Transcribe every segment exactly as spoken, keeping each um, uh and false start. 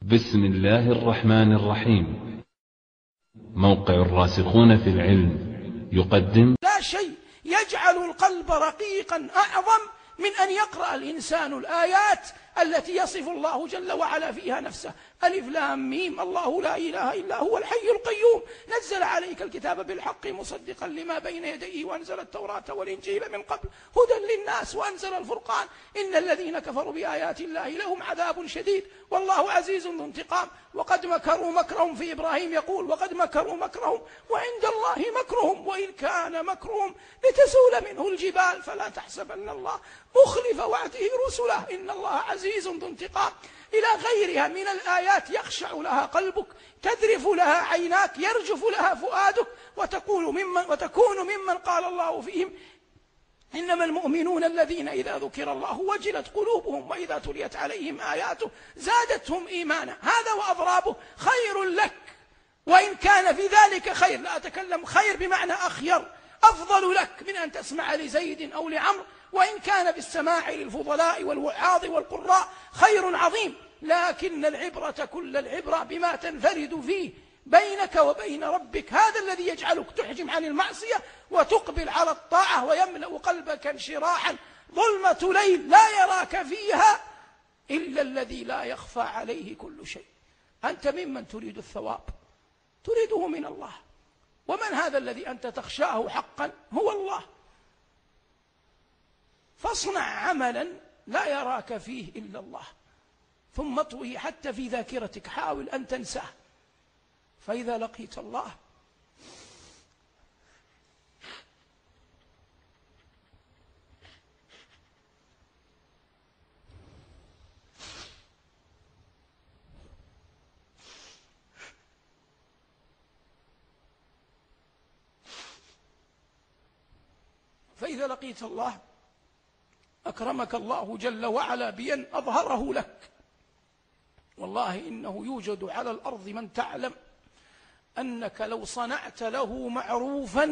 بسم الله الرحمن الرحيم. موقع الراسخون في العلم يقدم لا شيء يجعل القلب رقيقا أعظم من أن يقرأ الإنسان الآيات التي يصف الله جل وعلا فيها نفسه. ألف لام ميم، الله لا إله إلا هو الحي القيوم، نزل عليك الكتاب بالحق مصدقا لما بين يديه، وأنزل التوراة والإنجيل من قبل هدى للناس، وأنزل الفرقان، إن الذين كفروا بآيات الله لهم عذاب شديد والله عزيز ذو انتقام. وقد مكروا مكرهم، في إبراهيم يقول وقد مكروا مكرهم وعند الله مكرهم وإن كان مكرهم لتزول منه الجبال فلا تحسبن الله مخلف وعده رسله إن الله عزيز ذو انتقام. إلى غيرها من الآيات يخشع لها قلبك، تذرف لها عيناك، يرجف لها فؤادك، وتكون ممن, وتكون ممن قال الله فيهم إنما المؤمنون الذين إذا ذكر الله وجلت قلوبهم وإذا تليت عليهم آياته زادتهم إيمانا. هذا وأضرابه خير لك، وإن كان في ذلك خير، لا أتكلم خير بمعنى أخير، أفضل لك من أن تسمع لزيد أو لعمر، وإن كان بالسماع للفضلاء والوعاظ والقراء خير عظيم، لكن العبرة كل العبرة بما تنفرد فيه بينك وبين ربك. هذا الذي يجعلك تحجم عن المعصية وتقبل على الطاعة، ويملأ قلبك انشراحا. ظلمة ليل لا يراك فيها إلا الذي لا يخفى عليه كل شيء. أنت ممن تريد الثواب، تريده من الله، ومن هذا الذي أنت تخشاه حقا؟ هو الله. فاصنع عملا لا يراك فيه إلا الله، ثم اطوي حتى في ذاكرتك، حاول أن تنساه، فإذا لقيت الله فإذا لقيت الله أكرمك الله جل وعلا بأن أظهره لك. والله إنه يوجد على الأرض من تعلم أنك لو صنعت له معروفا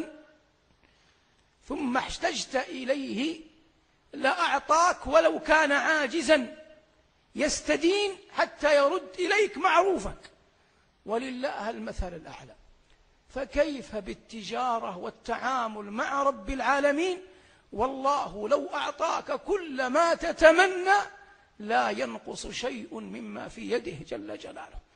ثم احتجت إليه لأعطاك ولو كان عاجزا، يستدين حتى يرد إليك معروفك، ولله المثل الأعلى. فكيف بالتجارة والتعامل مع رب العالمين؟ والله لو أعطاك كل ما تتمنى لا ينقص شيء مما في يده جل جلاله.